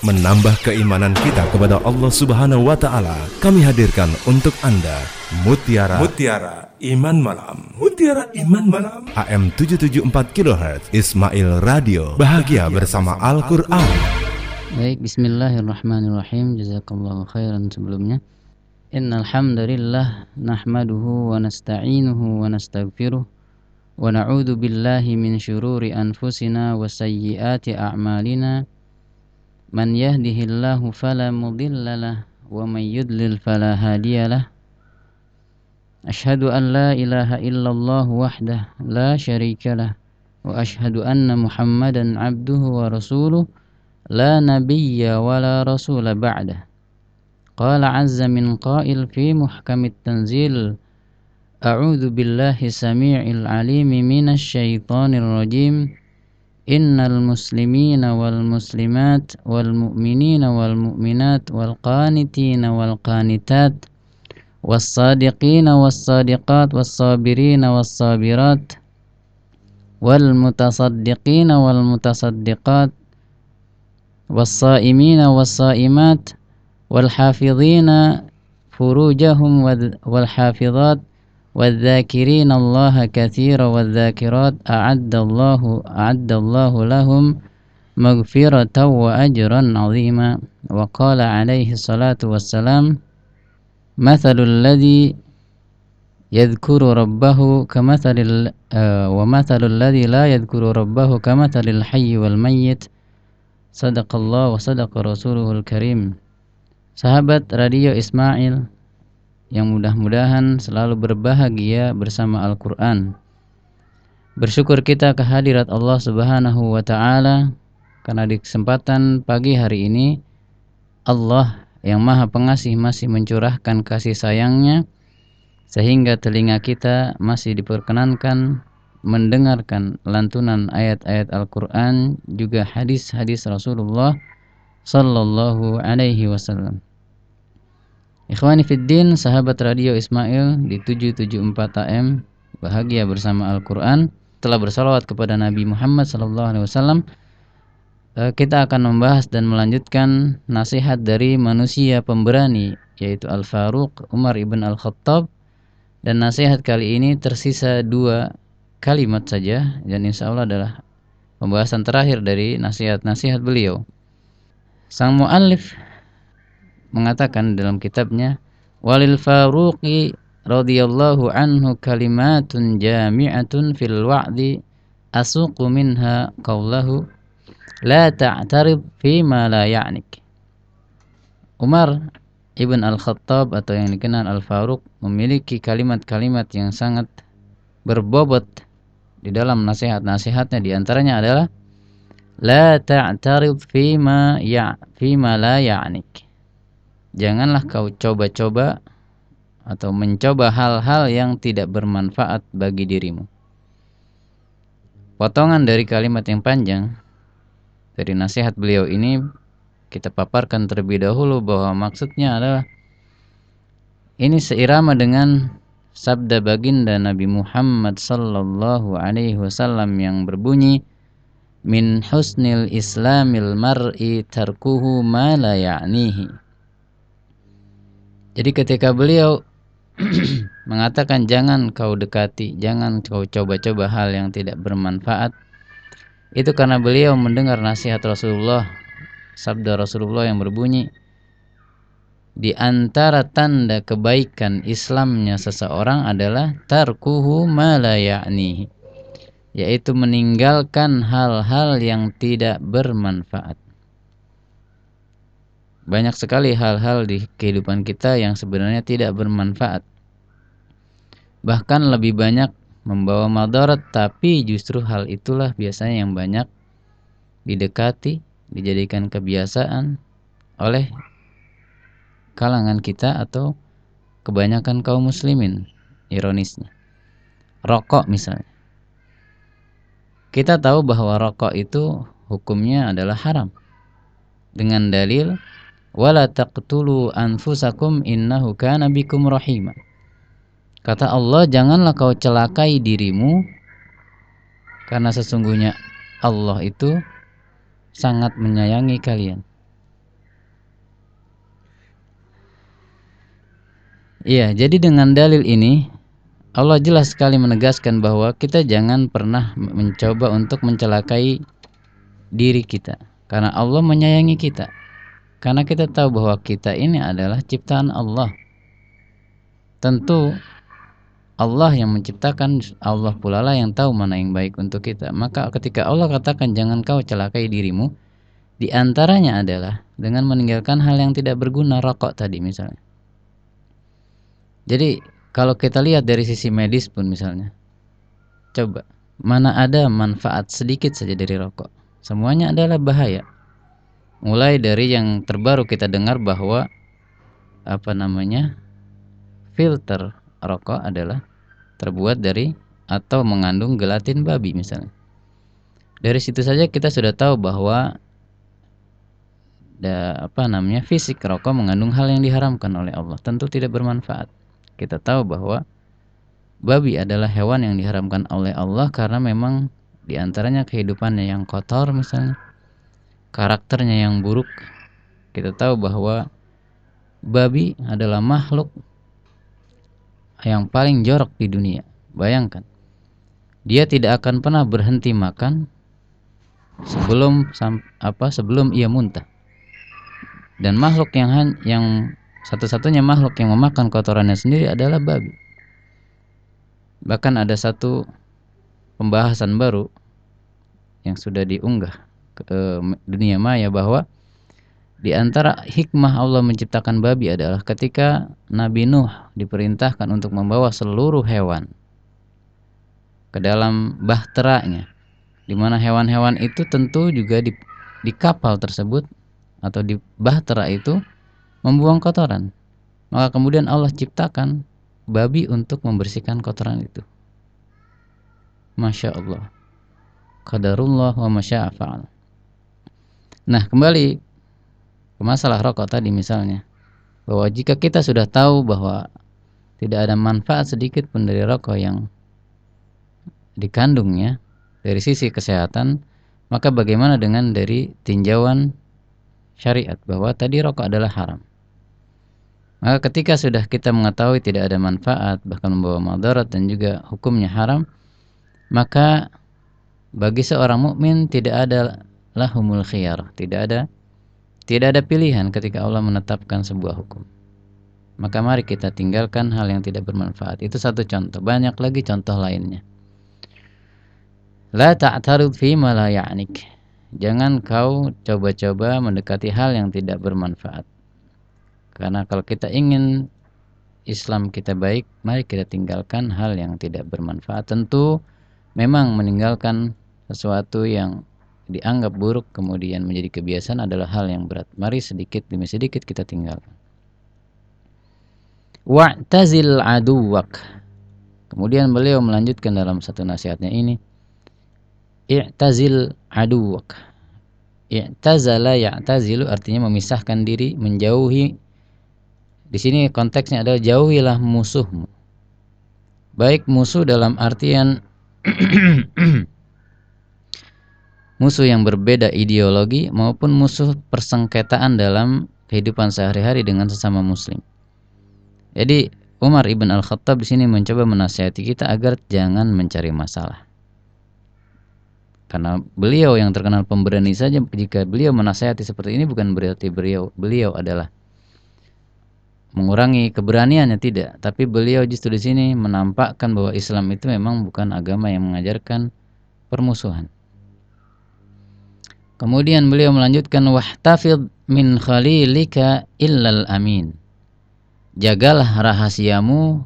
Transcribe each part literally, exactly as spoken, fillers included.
menambah keimanan kita kepada Allah Subhanahu wa taala. Kami hadirkan untuk Anda Mutiara Mutiara Iman Malam. Mutiara Iman Malam. A M tujuh tujuh empat kilohertz Ismail Radio. Bahagia bersama Al-Qur'an. Baik, bismillahirrahmanirrahim. Jazakallahu khairan sebelumnya. Innal hamdalillah nahmaduhu wa nasta'inuhu wa nastaghfiruh wa na'udzu billahi min syururi anfusina wa sayyiati a'malina. Man yahdihillahu fala mudhillalah wa man yudlil fala hadiyalah. Ashhadu an la ilaha illallah wahdah la syarikalah wa ashhadu anna Muhammadan abduhu wa rasuluh la nabiyya wa la rasula ba'dah. Qala azza min qail fi muhkamit tanzil. A'udzu billahi samii'il 'aliim minasy syaithaanir rajiim. Innal muslimina wal muslimat wal mu'minina wal mu'minat wal qanitina wal qanitat was sadiqina was sadiqat was sabirina was sabirat wal mutasaddiqina wal mutasaddiqat was saimina was saimat wal hafizina furujahum wal hafizat والذاكرين الله كثيرا والذاكرات أعد الله أعد الله لهم مغفرة وأجرا عظيما. وقال عليه الصلاة والسلام مثل الذي يذكر ربه كمثل ومثل الذي لا يذكر ربه كمثل الحي والميت. صدق الله وصدق رسوله الكريم. Sahabat Radio Ismail yang mudah-mudahan selalu berbahagia bersama Al-Quran. Bersyukur kita kehadirat Allah Subhanahu wa ta'ala karena di kesempatan pagi hari ini Allah yang maha pengasih masih mencurahkan kasih sayangnya sehingga telinga kita masih diperkenankan mendengarkan lantunan ayat-ayat Al-Quran juga hadis-hadis Rasulullah sallallahu alaihi wasallam. Ikhwani fiddin, sahabat Radio Ismail di tujuh tujuh empat A M bahagia bersama Al-Quran, telah bersalawat kepada Nabi Muhammad sallallahu alaihi wasallam. Kita akan membahas dan melanjutkan nasihat dari manusia pemberani, yaitu Al-Faruq Umar ibn Al-Khattab. Dan nasihat kali ini tersisa dua kalimat saja, dan insya Allah adalah pembahasan terakhir dari nasihat-nasihat beliau. Sang muallif mengatakan dalam kitabnya, walil Faruqi radhiyallahu anhu kalimatun jami'atun fil wa'di asuqu minha qawlahu la ta'tarib fi ma la ya'nik. Umar ibn Al-Khattab atau yang dikenal Al-Faruq memiliki kalimat-kalimat yang sangat berbobot di dalam nasihat-nasihatnya. Di antaranya adalah la ta'tarib fi ma ya fi ma la ya'nik. Janganlah kau coba-coba atau mencoba hal-hal yang tidak bermanfaat bagi dirimu. Potongan dari kalimat yang panjang dari nasihat beliau ini kita paparkan terlebih dahulu bahwa maksudnya adalah ini seirama dengan sabda baginda Nabi Muhammad sallallahu alaihi wasallam yang berbunyi, min husnil islamil mar'i tarkuhu ma la ya'nihi. Jadi ketika beliau mengatakan jangan kau dekati, jangan kau coba-coba hal yang tidak bermanfaat, itu karena beliau mendengar nasihat Rasulullah, sabda Rasulullah yang berbunyi, di antara tanda kebaikan Islamnya seseorang adalah tarkuhu ma la ya'nihi, yaitu meninggalkan hal-hal yang tidak bermanfaat. Banyak sekali hal-hal di kehidupan kita yang sebenarnya tidak bermanfaat. Bahkan lebih banyak membawa madarat, tapi justru hal itulah biasanya yang banyak didekati, dijadikan kebiasaan oleh kalangan kita atau kebanyakan kaum muslimin. Ironisnya, rokok misalnya. Kita tahu bahwa rokok itu hukumnya adalah haram dengan dalil wala taqtulu anfusakum innahu kana bikum rahima. Kata Allah, janganlah kau celakai dirimu karena sesungguhnya Allah itu sangat menyayangi kalian. Iya, jadi dengan dalil ini Allah jelas sekali menegaskan bahwa kita jangan pernah mencoba untuk mencelakai diri kita, karena Allah menyayangi kita. Karena kita tahu bahwa kita ini adalah ciptaan Allah. Tentu Allah yang menciptakan, Allah pula lah yang tahu mana yang baik untuk kita. Maka ketika Allah katakan jangan kau celakai dirimu, di antaranya adalah dengan meninggalkan hal yang tidak berguna, rokok tadi misalnya. Jadi kalau kita lihat dari sisi medis pun misalnya, coba mana ada manfaat sedikit saja dari rokok? Semuanya adalah bahaya. Mulai dari yang terbaru kita dengar bahwa apa namanya filter rokok adalah terbuat dari atau mengandung gelatin babi misalnya. Dari situ saja kita sudah tahu bahwa da, apa namanya fisik rokok mengandung hal yang diharamkan oleh Allah, tentu tidak bermanfaat. Kita tahu bahwa babi adalah hewan yang diharamkan oleh Allah karena memang diantaranya kehidupannya yang kotor misalnya, karakternya yang buruk. Kita tahu bahwa babi adalah makhluk yang paling jorok di dunia. Bayangkan, dia tidak akan pernah berhenti makan sebelum apa sebelum ia muntah. Dan makhluk yang yang satu-satunya makhluk yang memakan kotorannya sendiri adalah babi. Bahkan ada satu pembahasan baru yang sudah diunggah ke dunia maya bahwa di antara hikmah Allah menciptakan babi adalah ketika Nabi Nuh diperintahkan untuk membawa seluruh hewan ke dalam bahteranya, di mana hewan-hewan itu tentu juga di, di kapal tersebut atau di bahtera itu membuang kotoran. Maka kemudian Allah ciptakan babi untuk membersihkan kotoran itu. Masya Allah, qadarullah wa masya'a fa'al. Nah, kembali ke masalah rokok tadi misalnya, bahwa jika kita sudah tahu bahwa tidak ada manfaat sedikit pun dari rokok yang dikandungnya dari sisi kesehatan, maka bagaimana dengan dari tinjauan syariat bahwa tadi rokok adalah haram? Maka ketika sudah kita mengetahui tidak ada manfaat, bahkan membawa madarat dan juga hukumnya haram, maka bagi seorang mukmin tidak ada lahumul khiyar, tidak ada tidak ada pilihan ketika Allah menetapkan sebuah hukum. Maka mari kita tinggalkan hal yang tidak bermanfaat. Itu satu contoh, banyak lagi contoh lainnya. La ta'tarid fi ma la ya'nik. Jangan kau coba-coba mendekati hal yang tidak bermanfaat. Karena kalau kita ingin Islam kita baik, mari kita tinggalkan hal yang tidak bermanfaat. Tentu memang meninggalkan sesuatu yang dianggap buruk kemudian menjadi kebiasaan adalah hal yang berat. Mari sedikit demi sedikit kita tinggalkan. Wa'tazil aduwak. Kemudian beliau melanjutkan dalam satu nasihatnya ini, i'tazil aduwak. I'tazala ya'tazilu artinya memisahkan diri, menjauhi. Di sini konteksnya adalah jauhilah musuhmu. Baik musuh dalam artian musuh yang berbeda ideologi maupun musuh persengketaan dalam kehidupan sehari-hari dengan sesama muslim. Jadi Umar ibn al-Khattab di sini mencoba menasihati kita agar jangan mencari masalah. Karena beliau yang terkenal pemberani saja, jika beliau menasihati seperti ini bukan berarti beliau beliau adalah mengurangi keberaniannya, tidak, tapi beliau justru di sini menampakkan bahwa Islam itu memang bukan agama yang mengajarkan permusuhan. Kemudian beliau melanjutkan, wahtafid min khalilika illal amin. Jagalah rahasiamu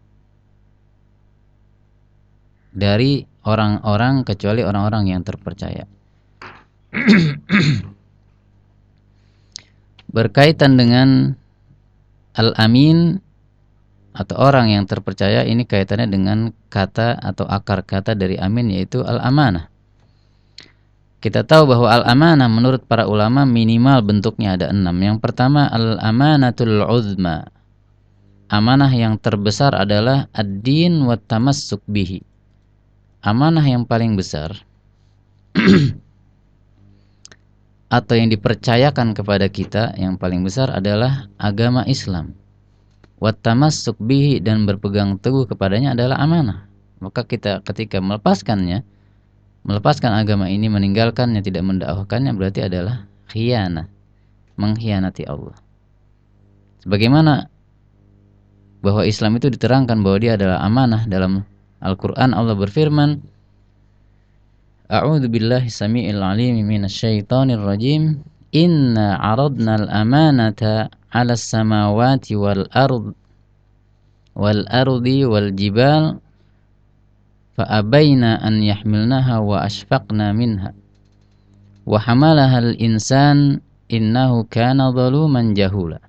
dari orang-orang kecuali orang-orang yang terpercaya. Berkaitan dengan al-amin atau orang yang terpercaya, ini kaitannya dengan kata atau akar kata dari amin, yaitu al-amanah. Kita tahu bahwa al-amanah menurut para ulama minimal bentuknya ada enam. Yang pertama al-amanatul uzma. Amanah yang terbesar adalah ad-din wa tamassuk bihi. Amanah yang paling besar atau yang dipercayakan kepada kita yang paling besar adalah agama Islam. Wattamassuk bihi, dan berpegang teguh kepadanya adalah amanah. Maka kita ketika melepaskannya, melepaskan agama ini, meninggalkannya, tidak mendakwahkannya, berarti adalah khianah, mengkhianati Allah. Sebagaimana bahwa Islam itu diterangkan bahwa dia adalah amanah. Dalam Al-Quran Allah berfirman, A'udzu billahi samii'il 'aliim minasyaitonir rajim. Inna 'aradna al-amanata 'alas samawati wal ard wal ardi wal jibal fa abaina an yahmilnaha wa ashfaqna minha wa hamalaha al-insan innahu kana zaluman jahula.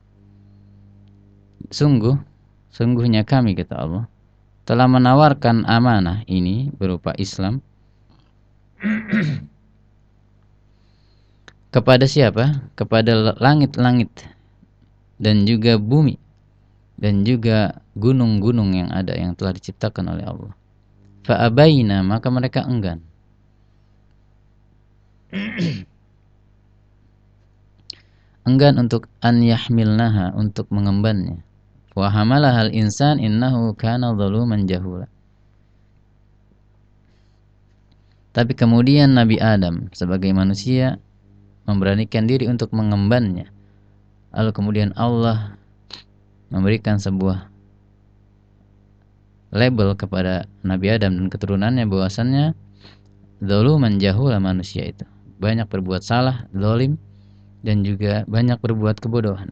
Sungguh, sungguhnya kami, kata Allah, telah menawarkan amanah ini berupa Islam kepada siapa? Kepada langit-langit dan juga bumi dan juga gunung-gunung yang ada, yang telah diciptakan oleh Allah. Fa'abaina, maka mereka enggan. Enggan untuk an yahmilnaha, untuk mengembannya. Wa hamalahal insan innahu kana zaluman jahula. Tapi kemudian Nabi Adam sebagai manusia memberanikan diri untuk mengembannya. Lalu kemudian Allah memberikan sebuah label kepada Nabi Adam dan keturunannya bahwasannya zaluman jahula, manusia itu banyak berbuat salah, zalim, dan juga banyak berbuat kebodohan.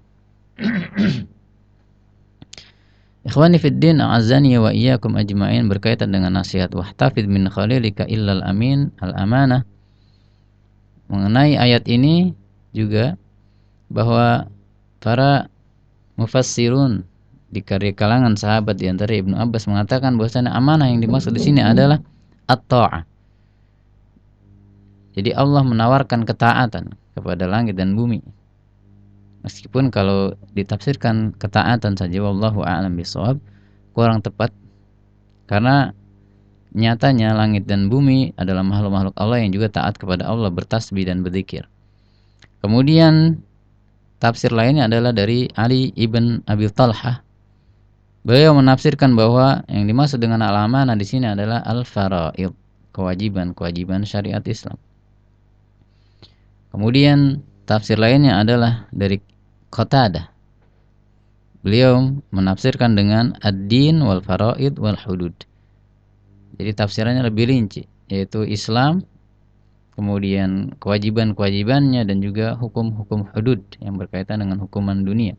Ikhwani fid din, a'azzani wa iyyakum ajma'in, berkaitan dengan nasihat wahtafid min khalilika illal amin al-amanah. Mengenai ayat ini juga bahwa para mufassirun di kalangan sahabat di antara Ibnu Abbas mengatakan bahwasanya amanah yang dimaksud di sini adalah at-ta'ah. Jadi Allah menawarkan ketaatan kepada langit dan bumi. Meskipun kalau ditafsirkan ketaatan saja, wallahu a'lam bishawab, kurang tepat, karena nyatanya langit dan bumi adalah makhluk-makhluk Allah yang juga taat kepada Allah, bertasbih dan berzikir. Kemudian tafsir lainnya adalah dari Ali ibn Abi Talhah. Beliau menafsirkan bahwa yang dimaksud dengan al-amanah di sini adalah al-fara'id, kewajiban-kewajiban syariat Islam. Kemudian tafsir lainnya adalah dari Qatadah. Beliau menafsirkan dengan ad-din wal fara'id wal hudud. Jadi tafsirannya lebih rinci, yaitu Islam, kemudian kewajiban-kewajibannya, dan juga hukum-hukum hudud yang berkaitan dengan hukuman dunia.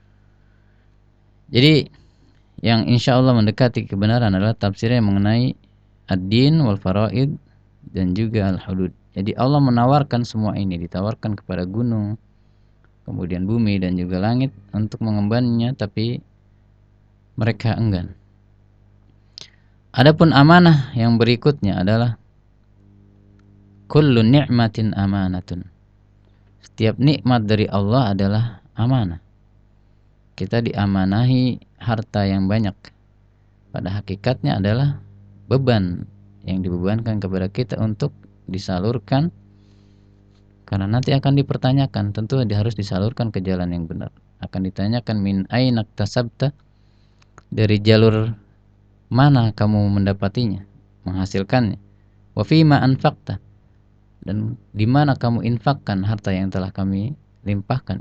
Jadi yang insya Allah mendekati kebenaran adalah tafsirnya mengenai ad-din wal fara'id dan juga al-hudud. Jadi Allah menawarkan semua ini, ditawarkan kepada gunung, kemudian bumi dan juga langit untuk mengembannya, tapi mereka enggan. Adapun amanah yang berikutnya adalah kullu ni'matin amanatun. Setiap nikmat dari Allah adalah amanah. Kita diamanahi harta yang banyak. Pada hakikatnya adalah beban yang dibebankan kepada kita untuk disalurkan, karena nanti akan dipertanyakan. Tentu dia harus disalurkan ke jalan yang benar. Akan ditanyakan min aina iktasabta, dari jalur mana kamu mendapatinya, menghasilkannya. Wa fima anfaqta, dan di mana kamu infakkan harta yang telah kami limpahkan.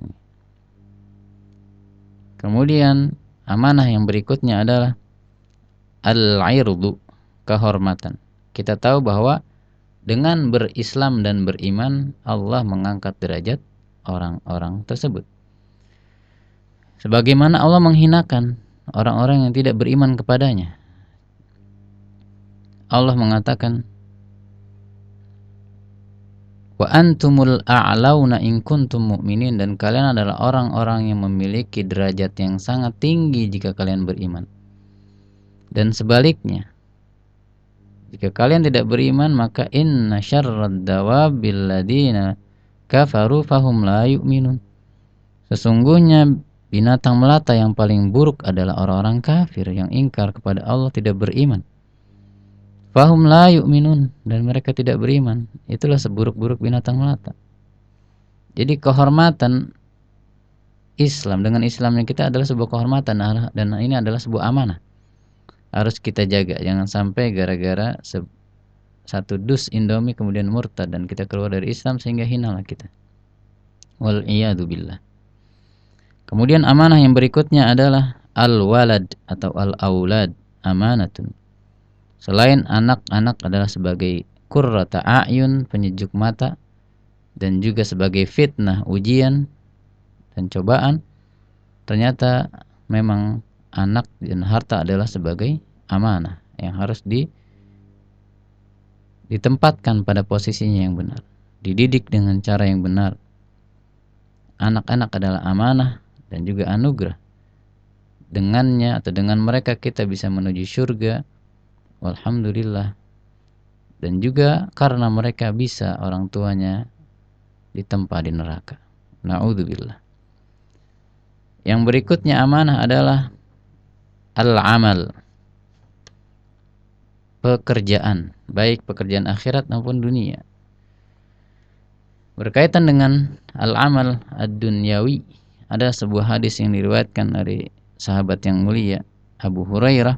Kemudian amanah yang berikutnya adalah al-irdu, kehormatan. Kita tahu bahwa dengan berislam dan beriman, Allah mengangkat derajat orang-orang tersebut. Sebagaimana Allah menghinakan orang-orang yang tidak beriman kepadanya. Allah mengatakan, wa antumul a'launa in kuntum mu'minin, dan kalian adalah orang-orang yang memiliki derajat yang sangat tinggi jika kalian beriman. Dan sebaliknya, jika kalian tidak beriman, maka inna syarrad dawabil ladina kafaru fahum la yu'minun. Sesungguhnya binatang melata yang paling buruk adalah orang-orang kafir yang ingkar kepada Allah, tidak beriman. Fahum la yu'minun, dan mereka tidak beriman. Itulah seburuk-buruk binatang melata. Jadi kehormatan Islam. Dengan Islamnya kita adalah sebuah kehormatan dan ini adalah sebuah amanah. Harus kita jaga. Jangan sampai gara-gara se- satu dus Indomie kemudian murtad dan kita keluar dari Islam sehingga hinalah kita. Wal iyadu billah. Kemudian amanah yang berikutnya adalah al-walad atau al-aulad, amanatun. Selain anak-anak adalah sebagai qurrata a'yun, penyejuk mata, dan juga sebagai fitnah, ujian dan cobaan, ternyata memang anak dan harta adalah sebagai amanah yang harus di, ditempatkan pada posisinya yang benar, dididik dengan cara yang benar. Anak-anak adalah amanah dan juga anugerah. Dengannya atau dengan mereka kita bisa menuju surga, walhamdulillah. Dan juga karena mereka bisa orang tuanya ditempa di neraka. Na'udzubillah. Yang berikutnya amanah adalah al-amal, pekerjaan, baik pekerjaan akhirat maupun dunia. Berkaitan dengan al-amal ad-dunyawi, ada sebuah hadis yang diriwayatkan dari sahabat yang mulia Abu Hurairah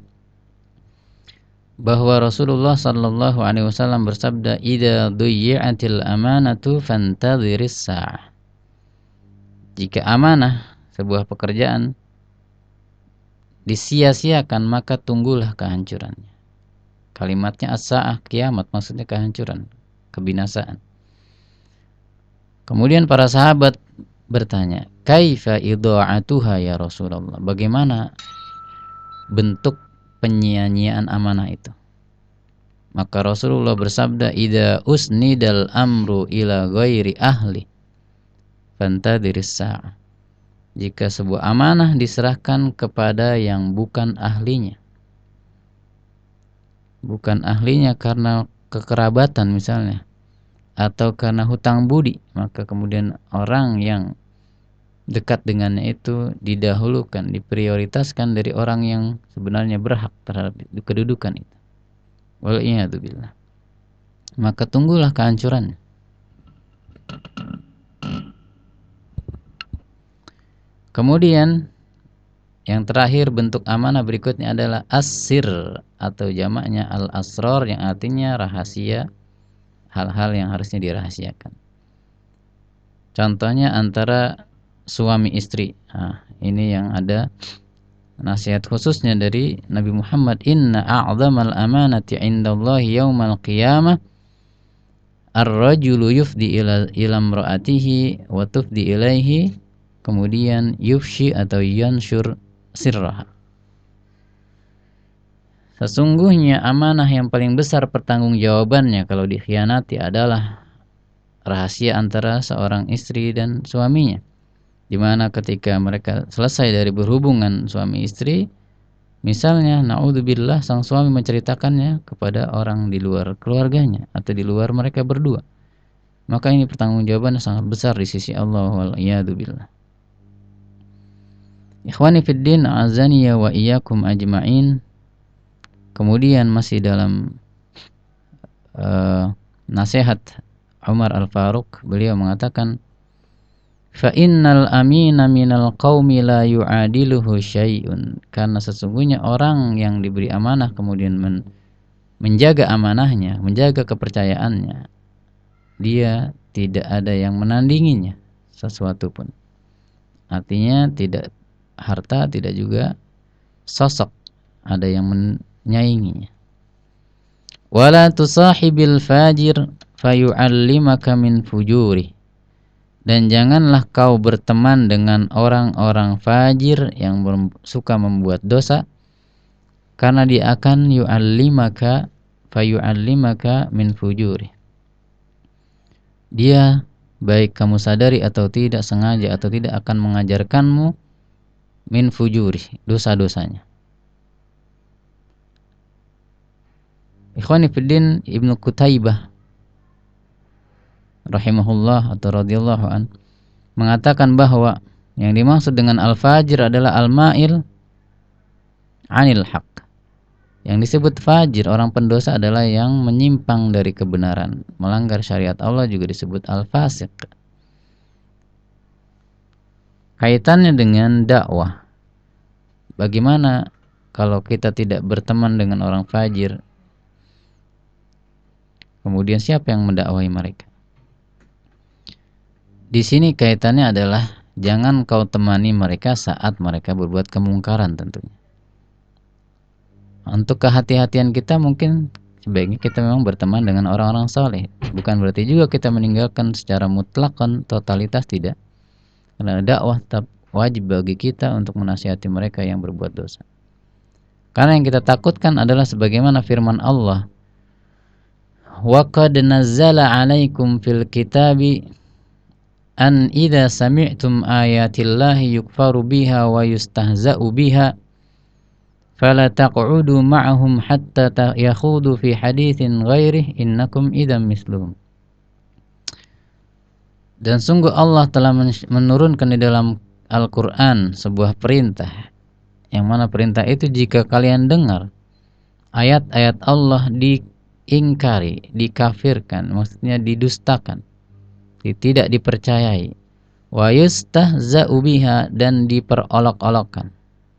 bahwa Rasulullah sallallahu alaihi wasallam bersabda, "Idza dhuyyi'atil amanatu fantadhiris sa'ah." Jika amanah, sebuah pekerjaan, disia-siakan, maka tunggulah kehancurannya. Kalimatnya as-sa'ah, kiamat, maksudnya kehancuran, kebinasaan. Kemudian para sahabat bertanya, "Kaifa idha'atuha ya Rasulullah?" Bagaimana bentuk penyia-nyiaan amanah itu? Maka Rasulullah bersabda, "Idza usnidal amru ila ghairi ahli fantadhiris sa'ah." Jika sebuah amanah diserahkan kepada yang bukan ahlinya, bukan ahlinya karena kekerabatan misalnya, atau karena hutang budi, maka kemudian orang yang dekat dengannya itu didahulukan, diprioritaskan dari orang yang sebenarnya berhak terhadap kedudukan itu. Wal'iyadu billah. Maka tunggulah kehancurannya. Kemudian yang terakhir bentuk amanah berikutnya adalah as-sir atau jamaknya al-asrar yang artinya rahasia, hal-hal yang harusnya dirahasiakan. Contohnya antara suami istri. Nah, ini yang ada nasihat khususnya dari Nabi Muhammad, "Inna a'zamal amanati 'indallahi yaumal qiyamah ar-rajulu yufdi ila ila imra'atihi wa tufdi ilaihi." Kemudian yufshi atau yanshur sirraha. Sesungguhnya amanah yang paling besar pertanggungjawabannya kalau dikhianati adalah rahasia antara seorang istri dan suaminya, di mana ketika mereka selesai dari berhubungan suami istri, misalnya naudzubillah sang suami menceritakannya kepada orang di luar keluarganya atau di luar mereka berdua, maka ini pertanggungjawaban sangat besar di sisi Allah, wal iyadu billah. Ikhwani fid din, azaniya wa iyyakum ajma'in. Kemudian masih dalam uh, nasihat Umar Al-Faruq, beliau mengatakan, "Fa innal amina minal qaumi la yu'adiluhu syai'un." Karena sesungguhnya orang yang diberi amanah kemudian men- menjaga amanahnya, menjaga kepercayaannya, dia tidak ada yang menandinginya sesuatu pun. Artinya tidak harta, tidak juga sosok ada yang menyainginya. Wala tusahibil fajir fayu'allimaka min fujuri. Dan janganlah kau berteman dengan orang-orang fajir yang suka membuat dosa, karena dia akan yu'allimaka fayu'allimaka min fujuri. Dia, baik kamu sadari atau tidak, sengaja atau tidak, akan mengajarkanmu min fujuri, dosa-dosanya. Ikhwani fiddin, Ibnu Qutaibah rahimahullah atau radhiyallahu an mengatakan bahwa yang dimaksud dengan al-fajir adalah al-ma'il anil haq. Yang disebut fajir, orang pendosa, adalah yang menyimpang dari kebenaran, melanggar syariat Allah, juga disebut al-fasiq. kaitannya dengan dakwah. Bagaimana kalau kita tidak berteman dengan orang fajir? Kemudian siapa yang mendakwahi mereka? Di sini kaitannya adalah jangan kau temani mereka saat mereka berbuat kemungkaran tentunya. Untuk kehati-hatian kita mungkin sebaiknya kita memang berteman dengan orang-orang saleh. Bukan berarti juga kita meninggalkan secara mutlakan, totalitas, tidak. Karena dakwah tetap wajib bagi kita untuk menasihati mereka yang berbuat dosa. Karena yang kita takutkan adalah sebagaimana firman Allah, wa qad nazzala 'alaikum fil kitabi an idza sami'tum ayatillahi yukfaru biha wa yustahza'u biha fala taq'udu ma'ahum hatta yakhudu fi haditsin ghairihi innakum idzam misluhum. Dan sungguh Allah telah menurunkan di dalam Al-Qur'an sebuah perintah, yang mana perintah itu jika kalian dengar ayat-ayat Allah diingkari, dikafirkan, maksudnya didustakan, tidak dipercayai, wa yustahza'u biha, dan diperolok-olokkan,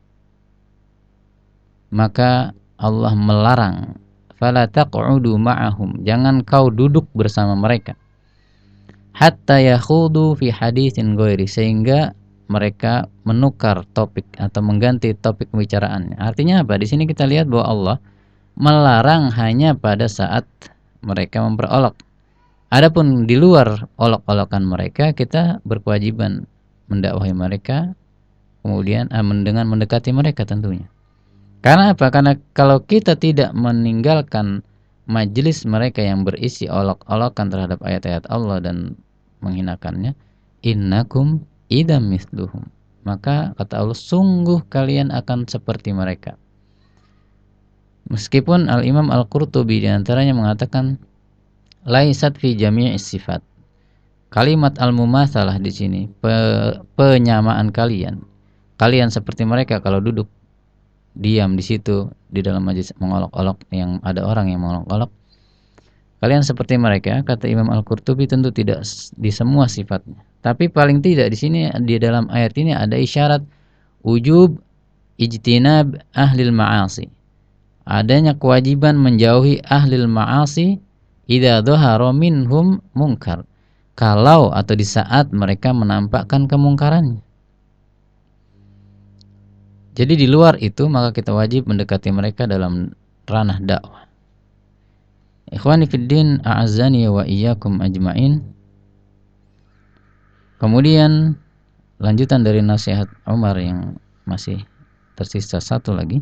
maka Allah melarang, fala taq'udu ma'ahum, jangan kau duduk bersama mereka, hatta yakhudu fi haditsin ghairi, sehingga mereka menukar topik atau mengganti topik pembicaraannya. Artinya apa? Di sini kita lihat bahwa Allah melarang hanya pada saat mereka memperolok. Adapun di luar olok-olokan mereka, kita berkewajiban mendakwahi mereka, kemudian eh, dengan mendekati mereka tentunya. Karena apa? Karena kalau kita tidak meninggalkan majelis mereka yang berisi olok-olokan terhadap ayat-ayat Allah dan menghinakannya, innakum idzam misluhum, maka kata Allah, sungguh kalian akan seperti mereka. Meskipun Al-Imam Al-Qurtubi diantaranya mengatakan laisat fi jami'is sifat. Kalimat al-mumatsalah di sini, pe, penyamaan kalian. Kalian seperti mereka kalau duduk diam di situ di dalam majelis mengolok-olok, yang ada orang yang mengolok-olok, kalian seperti mereka, kata Imam Al-Qurtubi, tentu tidak di semua sifatnya. Tapi paling tidak di sini, di dalam ayat ini ada isyarat wujub ijtinab ahlil ma'asi. Adanya kewajiban menjauhi ahlil ma'asi idza dhahara minhum munkar, kalau atau di saat mereka menampakkan kemungkarannya. Jadi di luar itu maka kita wajib mendekati mereka dalam ranah dakwah. Ikhwani fiddin, a'azzani wa iyyakum ajmain. Kemudian lanjutan dari nasihat Umar yang masih tersisa satu lagi.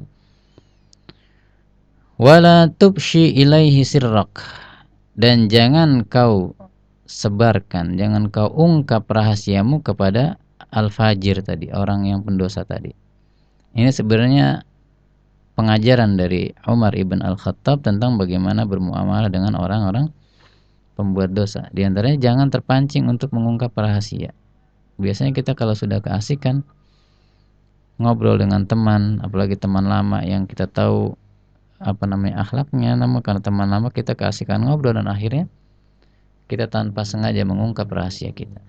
Wala tubshi ilaihi sirrak, dan jangan kau sebarkan, jangan kau ungkap rahasiamu kepada al-fajir tadi, orang yang pendosa tadi. Ini sebenarnya pengajaran dari Umar ibn al-Khattab tentang bagaimana bermuamalah dengan orang-orang pembuat dosa. Di antaranya jangan terpancing untuk mengungkap rahasia. Biasanya kita kalau sudah keasikan ngobrol dengan teman, apalagi teman lama yang kita tahu apa namanya akhlaknya, namun karena teman lama kita keasikan ngobrol dan akhirnya kita tanpa sengaja mengungkap rahasia kita.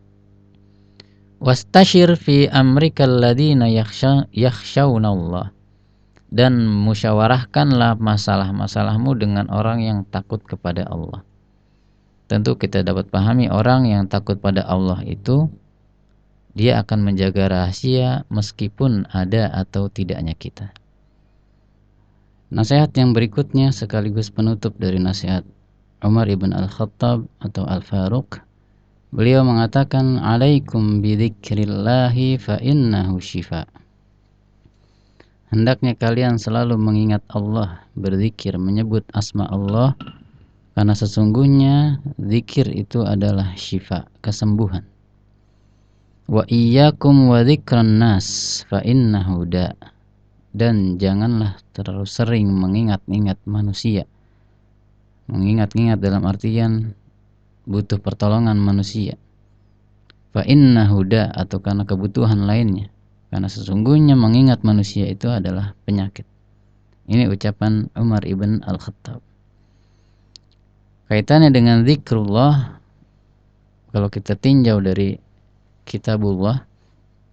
Wastashir fi amrikal ladina yakhshawna Allah, dan musyawarahkanlah masalah-masalahmu dengan orang yang takut kepada Allah. Tentu kita dapat pahami orang yang takut pada Allah itu dia akan menjaga rahasia meskipun ada atau tidaknya kita. Nasihat yang berikutnya sekaligus penutup dari nasihat Umar ibn al-Khattab atau Al-Faruq. Beliau mengatakan, alaikum bidzikrillahi fa innahu syifa. Hendaknya kalian selalu mengingat Allah, berzikir, menyebut asma Allah, karena sesungguhnya zikir itu adalah syifa, kesembuhan. Wa iyyakum wa dzikran nas fa innahu da. Dan janganlah terlalu sering mengingat-ingat manusia. Mengingat-ingat dalam artian butuh pertolongan manusia. Fa innahu da, atau karena kebutuhan lainnya. Karena sesungguhnya mengingat manusia itu adalah penyakit. Ini ucapan Umar ibn al-Khattab. Kaitannya dengan zikrullah, kalau kita tinjau dari kitabullah,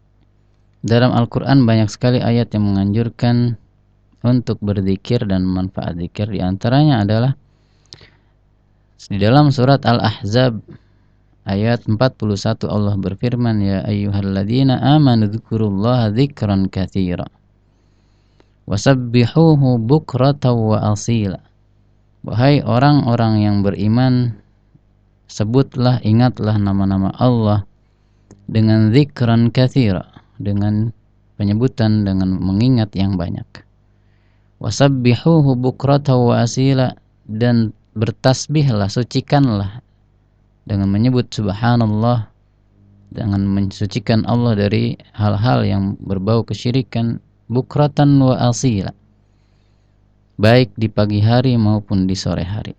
Dalam Al-Quran banyak sekali ayat yang menganjurkan untuk berzikir dan manfaat zikir. Di antaranya adalah di dalam surat Al-Ahzab ayat empat puluh satu, Allah berfirman, ya ayyuhalladzina amanu dzkurullaha dzikran katsira wasabbihuhu bukratan wa asila. Wahai orang-orang yang beriman, sebutlah, ingatlah nama-nama Allah dengan dzikran katsira, dengan penyebutan, dengan mengingat yang banyak. Wasabbihuhu bukratan wa asila, dan bertasbihlah, sucikanlah dengan menyebut subhanallah, dengan mensucikan Allah dari hal-hal yang berbau kesyirikan, bukratan wa asila, baik di pagi hari maupun di sore hari.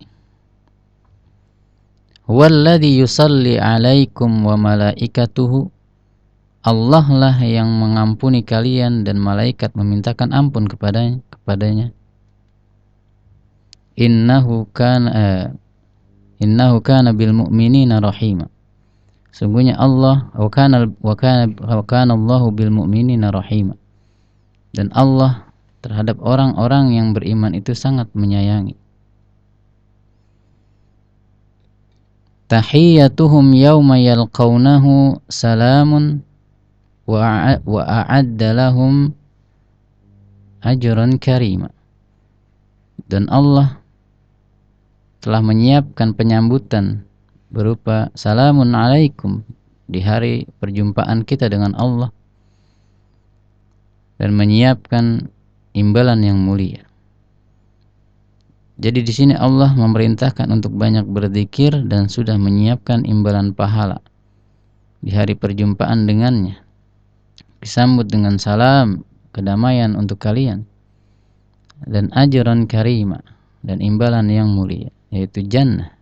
Huwallazi yusalli alaikum wa malaikatuhu, Allah lah yang mengampuni kalian dan malaikat memintakan ampun kepadanya. kepadanya. Innahu kana uh, Innahu kana bil mu'minina rahima. Sungguhnya Allah wa kana wa kana wa kana Allahu bil mu'minina rahima. Dan Allah terhadap orang-orang yang beriman itu sangat menyayangi. Tahiyyatuhum yawma yalqawnahu salamun wa wa a'adda lahum ajran karima. Dan Allah telah menyiapkan penyambutan berupa salamun alaikum di hari perjumpaan kita dengan Allah, dan menyiapkan imbalan yang mulia. Jadi di sini Allah memerintahkan untuk banyak berzikir dan sudah menyiapkan imbalan pahala di hari perjumpaan dengannya. Disambut dengan salam, kedamaian untuk kalian, dan ajran karima, dan imbalan yang mulia, yaitu jannah.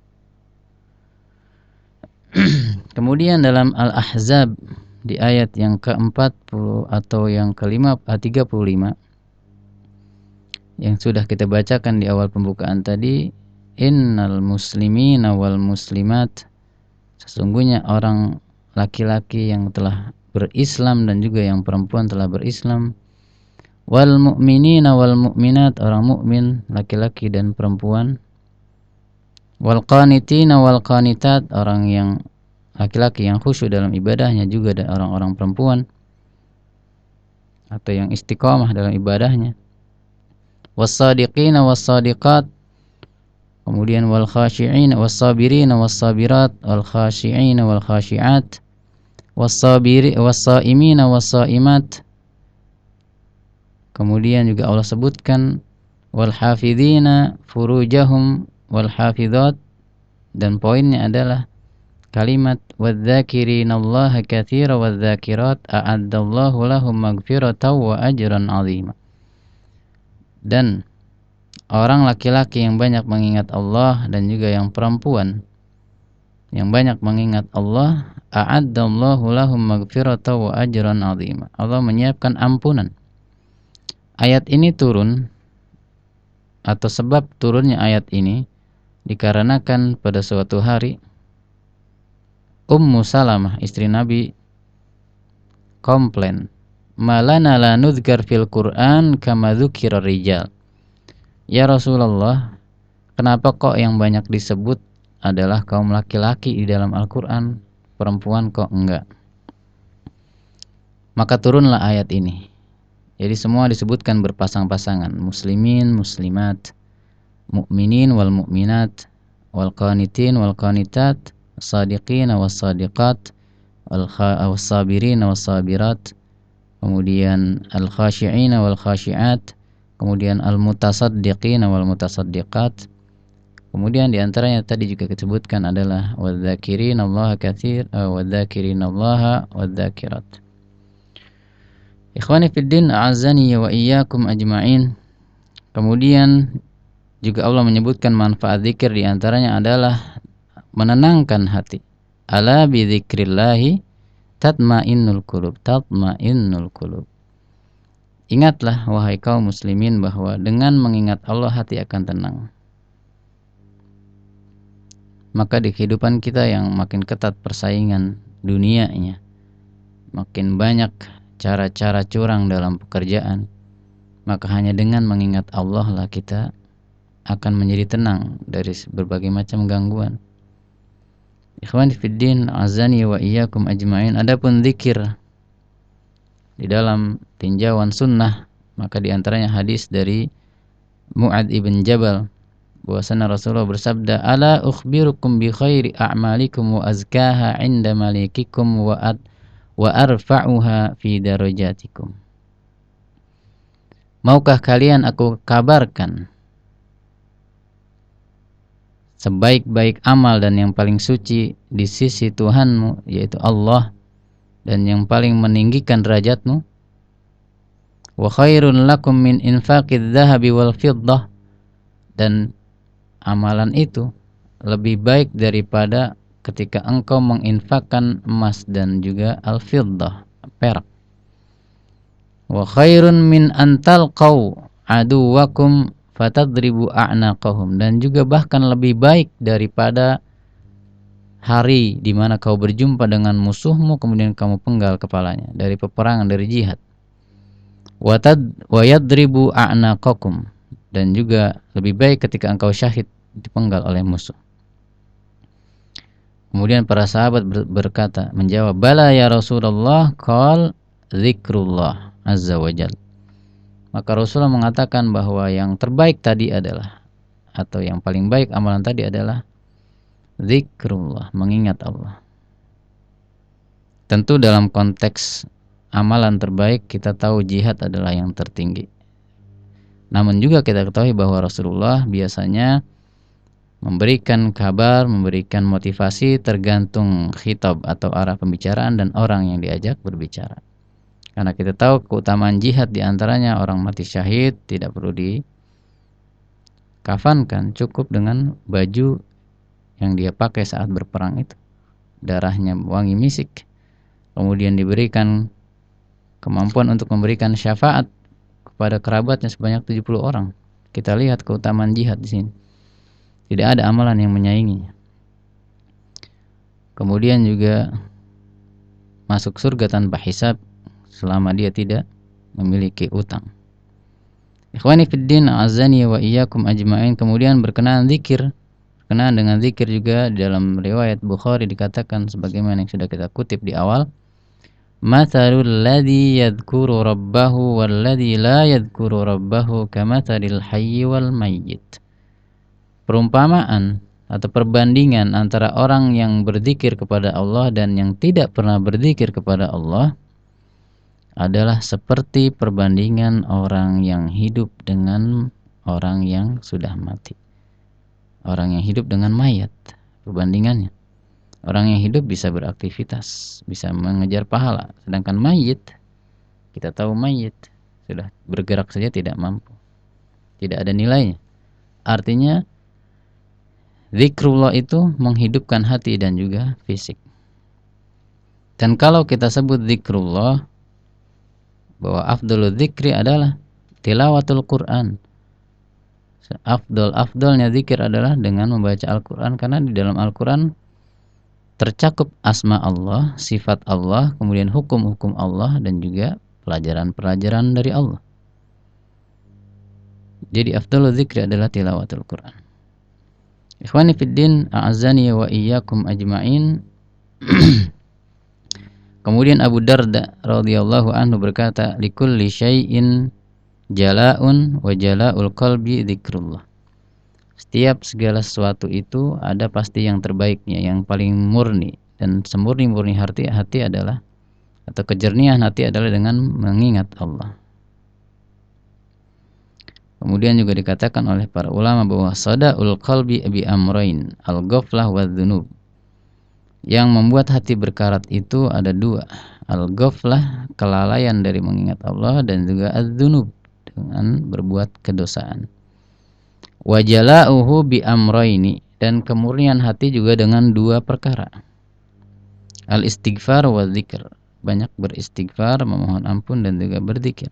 Kemudian dalam Al-Ahzab di ayat yang keempat puluh atau yang kelima tiga puluh lima yang sudah kita bacakan di awal pembukaan tadi, innal muslimina wal muslimat, sesungguhnya orang laki-laki yang telah berislam dan juga yang perempuan telah berislam, wal mu'minina wal mu'minat, orang mukmin laki-laki dan perempuan, wal qanitina wal qanitat, orang yang laki-laki yang khusyuk dalam ibadahnya juga, dan orang-orang perempuan atau yang istiqamah dalam ibadahnya, was-sadiqina was-sadiqat, kemudian wal khashi'ina was-sabirina was-sabirat, wal khashi'ina wal khashi'at, was-sabiri was-saimina was-saimat. Kemudian juga Allah sebutkan wal hafidhina furujahum wal hafidhat, dan poinnya adalah kalimat wadzakirinallaha katsira wadzakirat a'addallahu lahum maghfiratan wa ajran 'azima. Dan orang laki-laki yang banyak mengingat Allah dan juga yang perempuan yang banyak mengingat Allah, a'addallahu lahum maghfiratan wa ajran 'azima, Allah menyiapkan ampunan. Ayat ini turun, atau sebab turunnya ayat ini dikarenakan pada suatu hari Ummu Salamah, istri Nabi, komplain, malana la nudhkar fil Qur'an kama dzukira rijal. Ya Rasulullah, kenapa kok yang banyak disebut adalah kaum laki-laki di dalam Al-Quran, perempuan kok enggak? Maka turunlah ayat ini. Jadi semua disebutkan berpasang-pasangan, muslimin, muslimat, mu'minin wal mu'minat, wal qanitin wal qanitat, sadiqina was sadiqat, wal sabirina was sabirat, kemudian al khashi'ina wal khashi'at, kemudian al mutasaddiqina wal mutasaddiqat. Kemudian di antaranya tadi juga disebutkan adalah wadzakirina Allah katsir, wadzakirina Allah wadzakirat. Ikhwani fiddin, a'azzani wa iyyakum ajma'in. Kemudian juga Allah menyebutkan manfaat zikir, di antaranya adalah menenangkan hati. Ala bi dzikrillahi tatma'innul qulub, tatma'innul qulub. Ingatlah wahai kaum muslimin bahwa dengan mengingat Allah hati akan tenang. Maka di kehidupan kita yang makin ketat persaingan dunianya, makin banyak cara-cara curang dalam pekerjaan, maka hanya dengan mengingat Allah lah kita akan menjadi tenang dari berbagai macam gangguan. Ikhwani fiddin, azani wa iyyakum ajma'in. Adapun zikir di dalam tinjauan sunnah, maka diantaranya hadis dari Mu'adz ibn Jabal bahwasanya Rasulullah bersabda, ala ukhbirukum bi khairi a'malikum wa azkaha 'inda malikikum wa ad wa arfa'uha fi darajatikum. Maukah kalian aku kabarkan sebaik-baik amal dan yang paling suci di sisi Tuhanmu, yaitu Allah, dan yang paling meninggikan derajatmu? Wa khairun lakum min infaqidz dzahabi wal fiddah, dan amalan itu lebih baik daripada ketika engkau menginfakkan emas dan juga al-fiddah, perak. Wa khairun min antalqau aduwakum fatadribu a'naqahum, dan juga bahkan lebih baik daripada hari di mana kau berjumpa dengan musuhmu kemudian kamu penggal kepalanya, dari peperangan, dari jihad. Wa tad wa yadribu a'naqakum, dan juga lebih baik ketika engkau syahid dipenggal oleh musuh. Kemudian para sahabat berkata, menjawab, bala ya Rasulullah, qal zikrullah azza wajal. Maka Rasulullah mengatakan bahwa yang terbaik tadi adalah, atau yang paling baik amalan tadi adalah zikrullah, mengingat Allah. Tentu dalam konteks amalan terbaik kita tahu jihad adalah yang tertinggi. Namun juga kita ketahui bahwa Rasulullah biasanya memberikan kabar, memberikan motivasi tergantung khitab atau arah pembicaraan dan orang yang diajak berbicara. Karena kita tahu keutamaan jihad diantaranya orang mati syahid tidak perlu dikafankan, cukup dengan baju yang dia pakai saat berperang itu, darahnya wangi misik. Kemudian diberikan kemampuan untuk memberikan syafaat kepada kerabatnya sebanyak tujuh puluh orang. Kita lihat keutamaan jihad di sini. Tidak ada amalan yang menyainginya. Kemudian juga masuk surga tanpa hisab selama dia tidak memiliki utang. Ikhwani fiddin, azani wa iyyakum ajma'in. Kemudian berkenaan zikir, berkenaan dengan zikir juga di dalam riwayat Bukhari dikatakan sebagaimana yang sudah kita kutip di awal, mathalul ladzi yadhkuru rabbahu wal ladzi la yadhkuru rabbahu kamathalil hayyi wal mayyit. Perumpamaan atau perbandingan antara orang yang berzikir kepada Allah dan yang tidak pernah berzikir kepada Allah adalah seperti perbandingan orang yang hidup dengan orang yang sudah mati. Orang yang hidup dengan mayat, perbandingannya. Orang yang hidup bisa beraktivitas, bisa mengejar pahala, sedangkan mayit, kita tahu mayit sudah bergerak saja tidak mampu, tidak ada nilainya. Artinya zikrullah itu menghidupkan hati dan juga fisik. Dan kalau kita sebut zikrullah, bahwa afdalul zikri adalah tilawatul Quran. Afdal-afdalnya zikir adalah dengan membaca Al-Quran, karena di dalam Al-Quran tercakup asma Allah, sifat Allah, kemudian hukum-hukum Allah, dan juga pelajaran-pelajaran dari Allah. Jadi afdalul zikri adalah tilawatul Quran. Ikhwani fiddin, a'azani wa iyyakum ajma'in. Kemudian Abu Darda radhiyallahu anhu berkata, likulli syai'in jala'un wa jala'ul qalbi dzikrullah. Setiap segala sesuatu itu ada pasti yang terbaiknya, yang paling murni, dan semurni-murni hati hati adalah, atau kejernihan hati adalah dengan mengingat Allah. Kemudian juga dikatakan oleh para ulama bahwa sada'ul qalbi bi amrain, al-ghaflah wa dzunub. Yang membuat hati berkarat itu ada dua, al-ghaflah, kelalaian dari mengingat Allah, dan juga az-dzunub, dengan berbuat kedosaan. Wa jala'uhu bi amraini, dan kemurnian hati juga dengan dua perkara, al-istighfar wa dzikr, banyak beristighfar, memohon ampun, dan juga berzikir.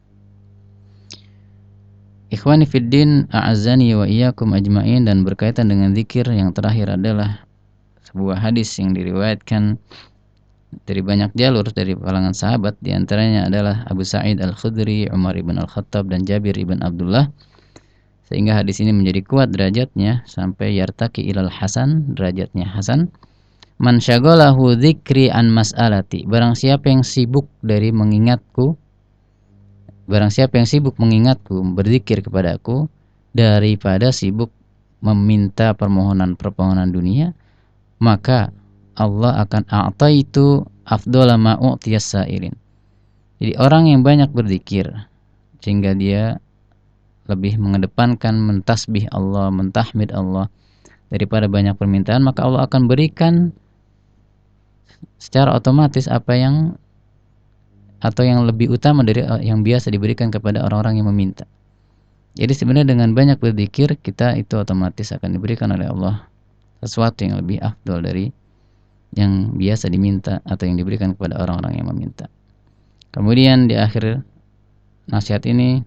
Ikhwani fiddin, a'azani wa iyyakum ajma'in. Dan berkaitan dengan zikir, yang terakhir adalah sebuah hadis yang diriwayatkan dari banyak jalur dari kalangan sahabat, diantaranya adalah Abu Sa'id Al-Khudri, Umar ibn Al-Khattab, dan Jabir ibn Abdullah, sehingga hadis ini menjadi kuat derajatnya sampai yartaki ilal hasan, derajatnya hasan. Man syaghalahu dzikri an mas'alati, barang siapa yang sibuk dari mengingatku, barang siapa yang sibuk mengingatku, berzikir kepadaku, daripada sibuk meminta permohonan-permohonan dunia, maka Allah akan a'taitu afdhala ma u'tiyas sa'irin. Jadi orang yang banyak berzikir sehingga dia lebih mengedepankan mentasbih Allah, mentahmid Allah daripada banyak permintaan, maka Allah akan berikan secara otomatis apa yang atau yang lebih utama dari yang biasa diberikan kepada orang-orang yang meminta. Jadi sebenarnya dengan banyak berzikir, kita itu otomatis akan diberikan oleh Allah sesuatu yang lebih afdal dari yang biasa diminta atau yang diberikan kepada orang-orang yang meminta. Kemudian di akhir nasihat ini,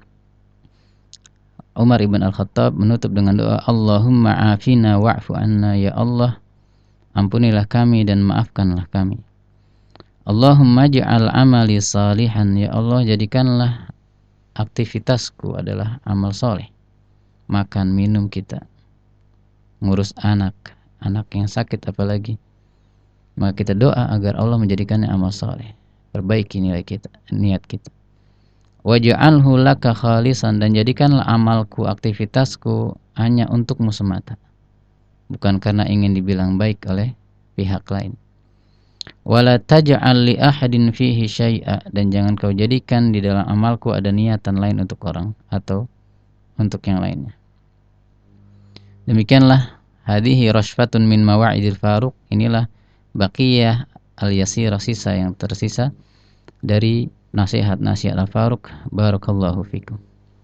Umar ibn Al-Khattab menutup dengan doa, Allahumma afina wa'fu anna, ya Allah, ampunilah kami dan maafkanlah kami. Allahumma ja'al amali salihan, ya Allah, jadikanlah aktivitasku adalah amal soleh. Makan, minum kita, ngurus anak, anak yang sakit apalagi, maka kita doa agar Allah menjadikannya amal soleh. Perbaiki nilai kita, niat kita. Waj'alhu laka khalisan, dan jadikanlah amalku, aktivitasku hanya untukmu semata, bukan karena ingin dibilang baik oleh pihak lain. Wala taj'al li ahadin fihi syai'a, dan jangan kau jadikan di dalam amalku ada niatan lain untuk orang atau untuk yang lainnya. Demikianlah hadhihi rashfatun min mawa'idil Faruq, inilah baqiyah al-yasirah, sisa yang tersisa dari nasihat-nasihat Al-Faruq. Barakallahu fikum.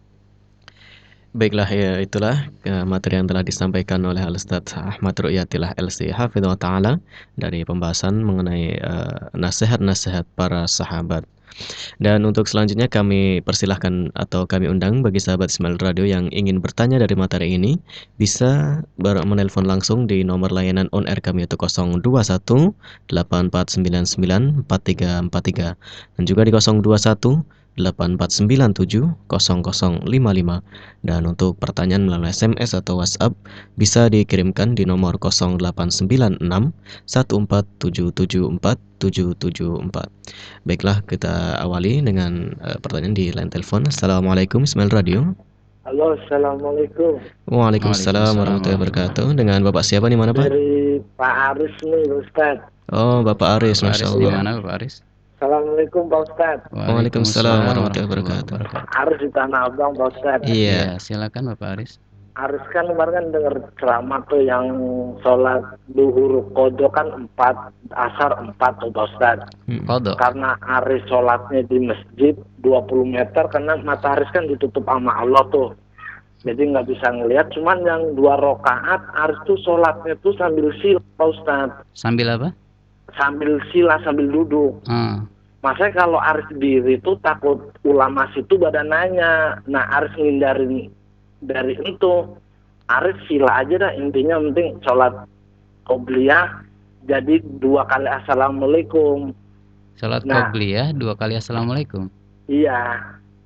Baiklah, ya itulah materi yang telah disampaikan oleh Al-Ustaz Ahmad Ru'yatillah L C hafidhahu ta'ala dari pembahasan mengenai uh, nasihat-nasihat para sahabat. Dan untuk selanjutnya kami persilahkan atau kami undang bagi sahabat Ismail Radio yang ingin bertanya dari materi ini, bisa menelpon langsung di nomor layanan on air kami yaitu nol dua satu delapan empat sembilan sembilan empat tiga empat tiga dan juga di nol dua satu delapan empat sembilan tujuh nol nol lima lima, dan untuk pertanyaan melalui S M S atau WhatsApp bisa dikirimkan di nomor nol delapan sembilan enam satu empat tujuh tujuh empat tujuh tujuh empat. Baiklah, kita awali dengan uh, pertanyaan di line telepon. Assalamualaikum Ismail Radio. Halo, assalamualaikum. Waalaikumsalam warahmatullahi wabarakatuh. Dengan Bapak siapa nih, mana Pak? Dari Pak Aris nih, Ustaz. Oh, Bapak Aris, Pak Masya Aris, Allah. di mana Bapak Aris? Assalamualaikum Pak Ustaz. Waalaikumsalam warahmatullahi wabarakatuh. Aris di Tanah Abang Pak Ustaz. Iya, Ya, silakan Bapak Aris. Aris kan kemarin kan dengar ceramah tuh yang sholat duhur qadha kan empat, asar empat tuh Pak Ustaz. Qadha. Karena Aris sholatnya di masjid dua puluh meter, karena mata Aris kan ditutup sama Allah tuh. Jadi nggak bisa ngelihat, cuman yang dua rakaat Aris tuh sholatnya tuh sambil sila Pak Ustaz. Sambil apa? Sambil sila, sambil duduk. Ah. Masanya kalau Aris diri tuh takut ulama situ pada nanya. Nah, Aris ngindarin dari itu. Aris sila aja dah, intinya penting sholat qobliyah jadi dua kali assalamualaikum. Salat Nah. qobliyah dua kali assalamualaikum. Iya.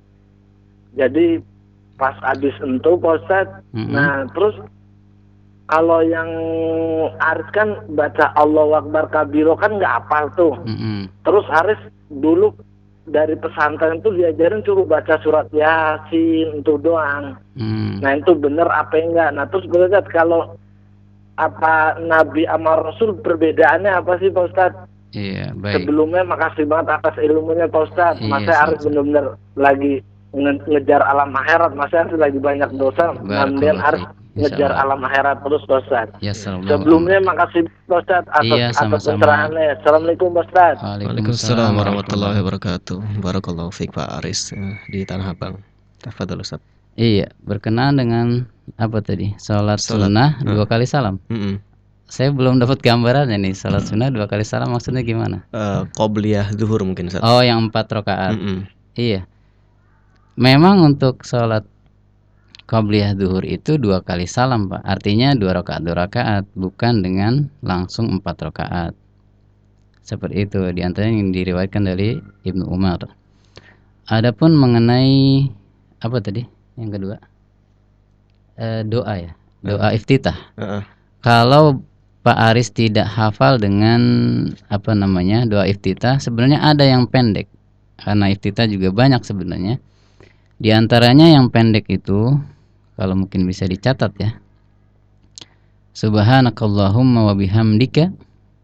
Jadi pas habis itu Pak Ustadz, Mm-mm. nah terus kalau yang Aris kan baca Allahu Akbar kabiro kan nggak hafal tuh. Mm-mm. Terus Aris dulu dari pesantren itu diajarin suruh baca surat Yasin itu doang. Mm. Nah itu bener apa enggak? Nah terus berarti kalau apa Nabi sama Rasul perbedaannya apa sih Pak Ustadz? Iya, baik. Sebelumnya makasih banget atas ilmunya Pak Ustadz. Iya, Masa Aris sama-sama. bener-bener lagi nge- ngejar alam akhirat. Masa Aris lagi banyak dosa. Kemudian Aris ngejar alam akhirat terus Pak Ustadz. Ya, salam. Sebelumnya makasih Pak Ustadz atas, Iya, atas sama-sama. pencerahannya. Assalamualaikum Pak Ustadz. Waalaikumsalam warahmatullahi wabarakatuh. Barakallahu fiik Pak Aris eh, di Tanah Abang. Tafadhol Ustaz. Iya, berkenaan dengan apa tadi? Salat Salat. sunnah Hmm. dua kali salam. Mm-mm. Saya belum dapat gambarannya nih, salat sunnah dua kali salam maksudnya gimana? Eh, qobliyah zuhur mungkin Ustaz. Oh, yang empat rakaat. Mm-mm. Iya. Memang untuk salat qabliyah zuhur itu dua kali salam, Pak. Artinya dua rakaat dua rakaat, bukan dengan langsung empat rakaat. Seperti itu di antaranya yang diriwayatkan dari Ibnu Umar. Adapun mengenai apa tadi? Yang kedua, e, doa ya, doa uh, iftitah. Uh, uh. Kalau Pak Aris tidak hafal dengan apa namanya doa iftitah, sebenarnya ada yang pendek. Karena iftitah juga banyak sebenarnya. Di antaranya yang pendek itu, kalau mungkin bisa dicatat ya. Subhanakallahumma wa bihamdika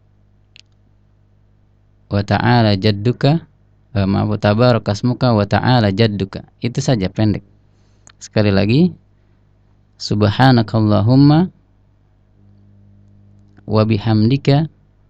wa ta'ala jadduka wa tabarakasmuka wa ta'ala jadduka. Itu saja pendek. Sekali lagi, subhanakallahumma wa bihamdika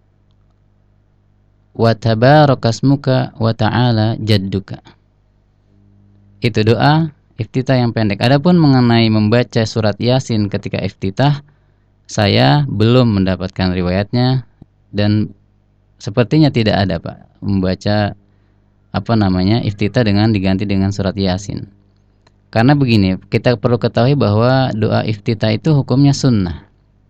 wa tabarakasmuka wa ta'ala jadduka. Itu doa iftitah yang pendek. Adapun mengenai membaca surat Yasin ketika iftitah, saya belum mendapatkan riwayatnya dan sepertinya tidak ada Pak membaca apa namanya iftitah dengan diganti dengan surat Yasin. Karena begini, kita perlu ketahui bahwa doa iftitah itu hukumnya sunnah.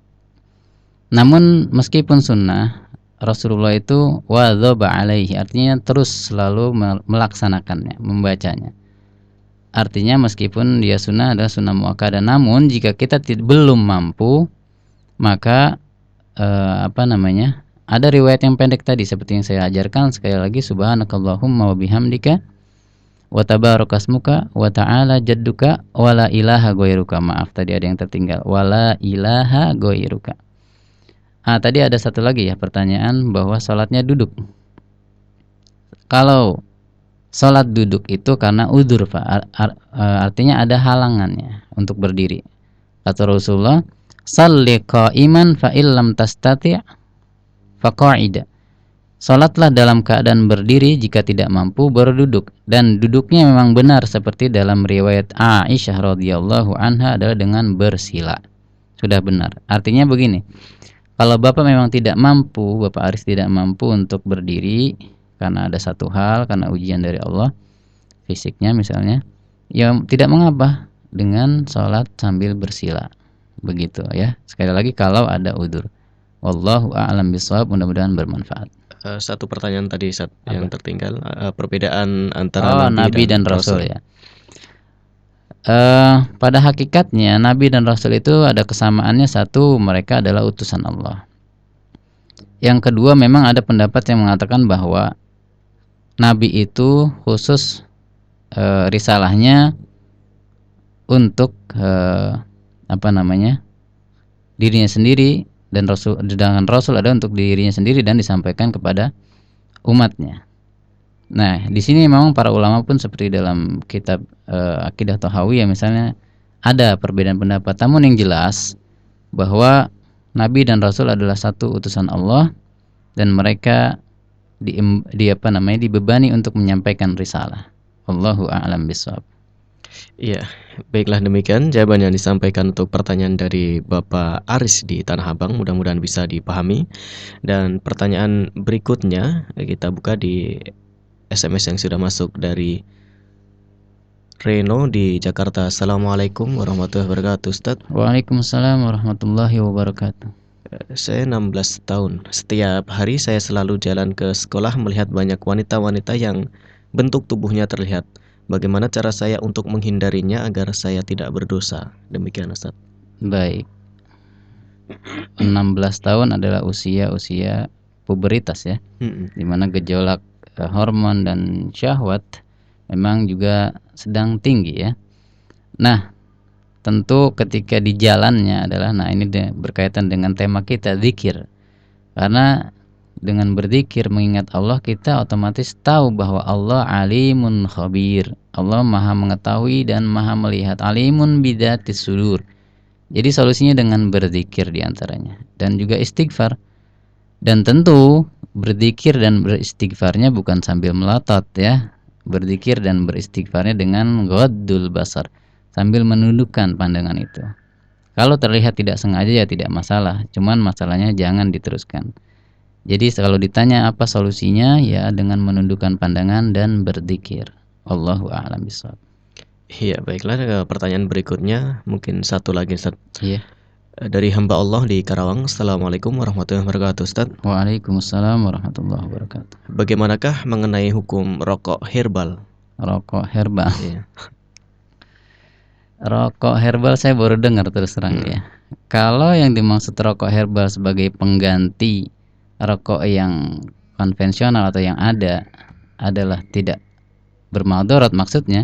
Namun meskipun sunnah, Rasulullah itu wadhaba alaihi, artinya terus selalu melaksanakannya, membacanya. Artinya meskipun dia sunnah adalah sunnah muakkadah, namun jika kita tidak belum mampu, maka eh, apa namanya? Ada riwayat yang pendek tadi seperti yang saya ajarkan, sekali lagi subhanakallahumma wa bihamdika wa tabarakasmuka wa ta'ala jadduka wa la ilaha ghairuka. Maaf tadi ada yang tertinggal. Wa la ilaha ghairuka. Ah, tadi ada satu lagi ya pertanyaan bahwa salatnya duduk. Kalau salat duduk itu karena udzur, Pak. Ar- ar- artinya ada halangannya untuk berdiri. Kata Rasulullah, "Shalli qa'iman fa illam tastati' fa qa'ida." Salatlah dalam keadaan berdiri, jika tidak mampu berduduk. Dan duduknya memang benar seperti dalam riwayat Aisyah radhiyallahu anha adalah dengan bersila. Sudah benar. Artinya begini. Kalau Bapak memang tidak mampu, Bapak Aris tidak mampu untuk berdiri karena ada satu hal, karena ujian dari Allah, fisiknya misalnya, ya tidak mengapa dengan sholat sambil bersila. Begitu ya. Sekali lagi kalau ada udzur. Wallahu a'lam bishawab, mudah-mudahan bermanfaat. Uh, satu pertanyaan tadi Ustaz, yang tertinggal, uh, perbedaan antara oh, Nabi, Nabi dan, dan Rasul, Rasul ya. Uh, pada hakikatnya Nabi dan Rasul itu ada kesamaannya, satu, mereka adalah utusan Allah. Yang kedua, memang ada pendapat yang mengatakan bahwa Nabi itu khusus uh, risalahnya untuk uh, apa namanya dirinya sendiri, dan Rasul, dengan Rasul ada untuk dirinya sendiri dan disampaikan kepada umatnya. Nah, di sini memang para ulama pun seperti dalam kitab uh, Aqidah Thahawiyah misalnya ada perbedaan pendapat. Namun yang jelas bahwa Nabi dan Rasul adalah satu utusan Allah dan mereka di, di apa namanya dibebani untuk menyampaikan risalah. Wallahu a'lam bishawab. Iya, baiklah, demikian jawaban yang disampaikan untuk pertanyaan dari Bapak Aris di Tanah Abang, mudah-mudahan bisa dipahami. Dan pertanyaan berikutnya kita buka di S M S yang sudah masuk dari Reno di Jakarta. Assalamualaikum warahmatullahi wabarakatuh, Ustaz. Waalaikumsalam warahmatullahi wabarakatuh. Saya enam belas tahun. Setiap hari saya selalu jalan ke sekolah melihat banyak wanita-wanita yang bentuk tubuhnya terlihat. Bagaimana cara saya untuk menghindarinya agar saya tidak berdosa? Demikian, Ustaz. Baik. enam belas tahun adalah usia-usia puberitas ya. Mm-mm. Di mana gejolak uh, hormon dan syahwat memang juga sedang tinggi ya. Nah, tentu ketika di jalannya adalah, nah ini de- berkaitan dengan tema kita, zikir. Karena dengan berzikir mengingat Allah, kita otomatis tahu bahwa Allah alimun khabir. Allah maha mengetahui dan maha melihat. Alimun bidatis sudur. Jadi solusinya dengan berzikir diantaranya. Dan juga istighfar. Dan tentu berzikir dan beristighfarnya bukan sambil melotot ya. Berzikir dan beristighfarnya dengan ghaddul basar, sambil menundukkan pandangan itu. Kalau terlihat tidak sengaja ya tidak masalah. Cuman masalahnya jangan diteruskan. Jadi kalau ditanya apa solusinya, ya dengan menundukkan pandangan dan berzikir. Allahu a'lam bishawab. Iya, baiklah, pertanyaan berikutnya mungkin satu lagi, Ustaz. Iya. dari hamba Allah di Karawang. Assalamualaikum warahmatullahi wabarakatuh, Ustaz. Waalaikumsalam warahmatullahi wabarakatuh. Bagaimanakah mengenai hukum rokok herbal? Rokok herbal. Iya. Rokok herbal saya baru dengar terus terang hmm. ya. Kalau yang dimaksud rokok herbal sebagai pengganti rokok yang konvensional atau yang ada adalah tidak bermudarat maksudnya,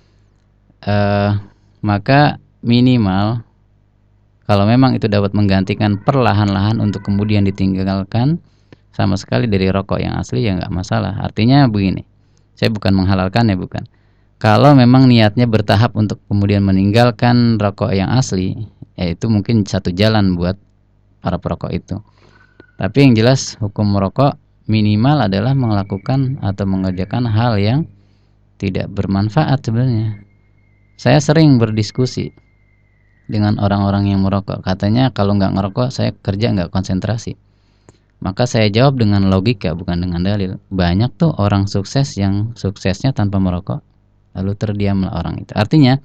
uh, maka minimal kalau memang itu dapat menggantikan perlahan-lahan untuk kemudian ditinggalkan sama sekali dari rokok yang asli, ya nggak masalah. Artinya begini, saya bukan menghalalkan ya, bukan. Kalau memang niatnya bertahap untuk kemudian meninggalkan rokok yang asli, ya itu mungkin satu jalan buat para perokok itu. Tapi yang jelas hukum merokok minimal adalah melakukan atau mengerjakan hal yang tidak bermanfaat sebenarnya. Saya sering berdiskusi dengan orang-orang yang merokok. Katanya kalau nggak ngerokok saya kerja nggak konsentrasi. Maka saya jawab dengan logika, bukan dengan dalil. Banyak tuh orang sukses yang suksesnya tanpa merokok, lalu terdiamlah orang itu. Artinya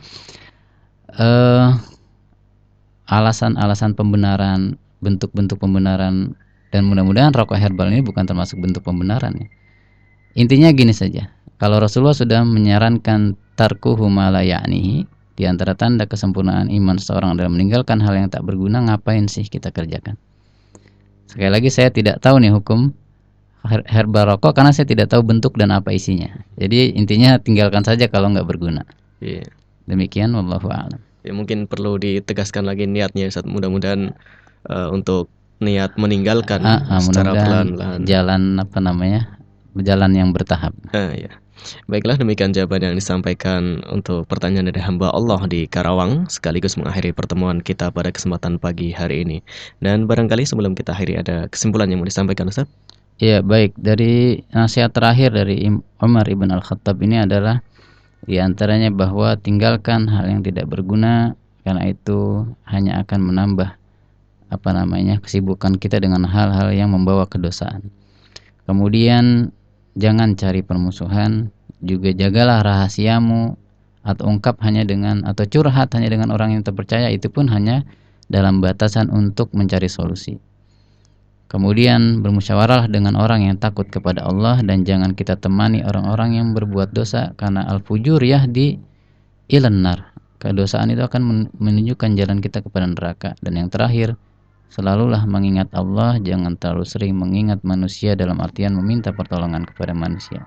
eh, alasan-alasan pembenaran, bentuk-bentuk pembenaran, dan mudah-mudahan rokok herbal ini bukan termasuk bentuk pembenaran ya. Intinya gini saja, kalau Rasulullah sudah menyarankan tarkuhu ma la ya'nihi, di antara tanda kesempurnaan iman seseorang adalah meninggalkan hal yang tak berguna, ngapain sih kita kerjakan? Sekali lagi saya tidak tahu nih hukum herbal rokok karena saya tidak tahu bentuk dan apa isinya. Jadi intinya tinggalkan saja kalau nggak berguna. Iya. Demikian, wallahu a'lam. Ya, mungkin perlu ditegaskan lagi niatnya, Ustaz. Mudah-mudahan uh, untuk niat meninggalkan ah, ah, secara pelan-pelan. Jalan apa namanya? Jalan yang bertahap. Ah, ya. Baiklah, demikian jawaban yang disampaikan untuk pertanyaan dari hamba Allah di Karawang, sekaligus mengakhiri pertemuan kita pada kesempatan pagi hari ini. Dan barangkali sebelum kita akhiri ada kesimpulan yang mau disampaikan, Ustaz? Ya, baik. Dari nasihat terakhir dari Umar ibn al-Khattab ini adalah di antaranya bahwa tinggalkan hal yang tidak berguna, karena itu hanya akan menambah apa namanya kesibukan kita dengan hal-hal yang membawa kedosaan. Kemudian jangan cari permusuhan, juga jagalah rahasiamu atau ungkap hanya dengan atau curhat hanya dengan orang yang terpercaya, itu pun hanya dalam batasan untuk mencari solusi. Kemudian bermusyawarah dengan orang yang takut kepada Allah, dan jangan kita temani orang-orang yang berbuat dosa, karena al-fujur yahdi ilan nar. Kedosaan itu akan menunjukkan jalan kita kepada neraka. Dan yang terakhir, selalulah mengingat Allah, jangan terlalu sering mengingat manusia dalam artian meminta pertolongan kepada manusia.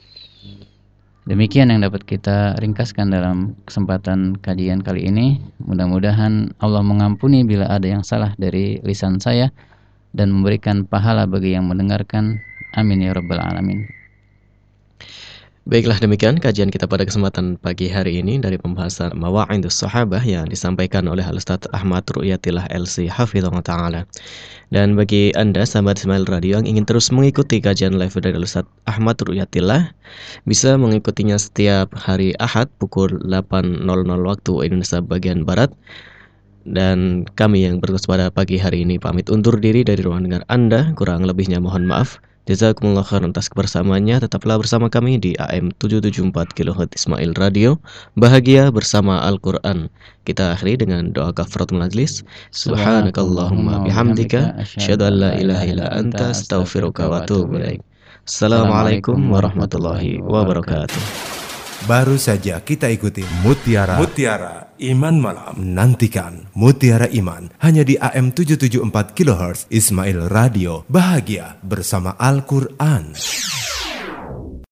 Demikian yang dapat kita ringkaskan dalam kesempatan kajian kali ini. Mudah-mudahan Allah mengampuni bila ada yang salah dari lisan saya dan memberikan pahala bagi yang mendengarkan. Amin ya rabbal alamin. Baiklah, demikian kajian kita pada kesempatan pagi hari ini dari pembahasan Mawa'idus Sahabah yang disampaikan oleh Al-Ustaz Ahmad Ru'yatillah L C Hafizahullah Ta'ala. Dan bagi Anda sahabat Ismail Radio yang ingin terus mengikuti kajian live dari Al-Ustaz Ahmad Ru'yatillah, bisa mengikutinya setiap hari Ahad pukul delapan waktu Indonesia bagian Barat. Dan kami yang bertugas pada pagi hari ini pamit undur diri dari ruang dengar Anda. Kurang lebihnya mohon maaf. Jazakumullah khairan atas kebersamaannya. Tetaplah bersama kami di A M tujuh tujuh empat kilohertz Ismail Radio, bahagia bersama Al-Quran. Kita akhiri dengan doa kafaratul majlis. Subhanakallahumma bihamdika, asyhadu an la ilaha illa anta, astaghfiruka wa atubu ilaik. Assalamualaikum warahmatullahi wabarakatuh. Baru saja kita ikuti Mutiara Mutiara Iman Malam. Nantikan Mutiara Iman hanya di A M tujuh tujuh empat kilohertz Ismail Radio, bahagia bersama Al-Quran.